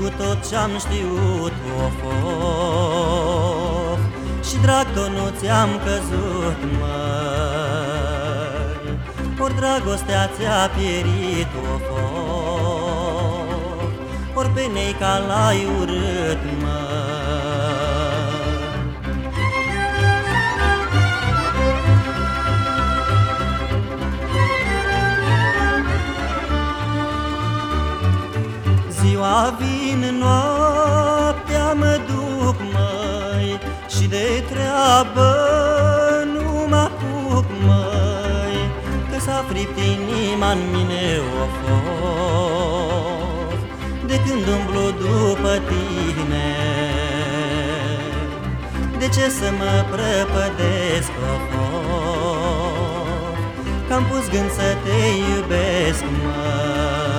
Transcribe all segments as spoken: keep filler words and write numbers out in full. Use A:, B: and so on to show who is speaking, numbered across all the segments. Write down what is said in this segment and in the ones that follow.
A: cu tot ce-am știut, of, of, și drag tot nu ți-am căzut, măi. Ori dragostea ți-a pierit, of, of, ori pe neica l-ai urât, măi. Ziua vin, noaptea mă duc, măi, și de treabă nu mă apuc, măi, că s-a fript inima-n mine, of, of, de când umblu după tine. De ce să mă prăpădesc, of, of, că-am pus gând să te iubesc, măi.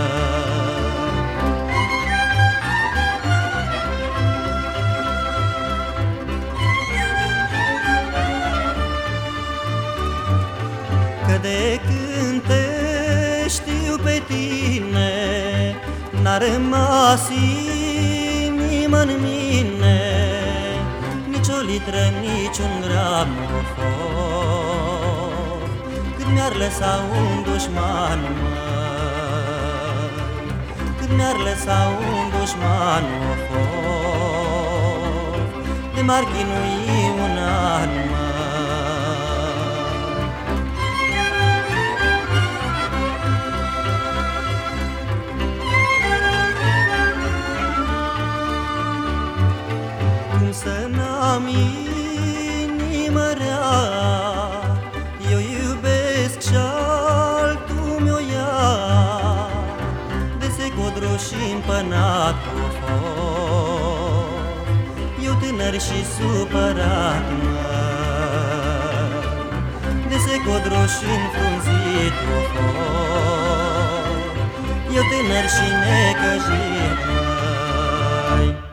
A: Că de când te știu pe tine, n-a rămas inimă-n mine, nici o litră, nici un gram, of, of, cât mi-ar lăsa un dușman, măi, cât mi-ar lăsa un dușman, of, of, de m-ar chinui un an, măi. Cum să n-am inimă rea, eu iubesc și-altul mi-o ia, de secodru și împănat, of, of, eu tânăr și supărat, măi, de secodru și înfrunzit, of, of, eu tânăr și necăjit, măi.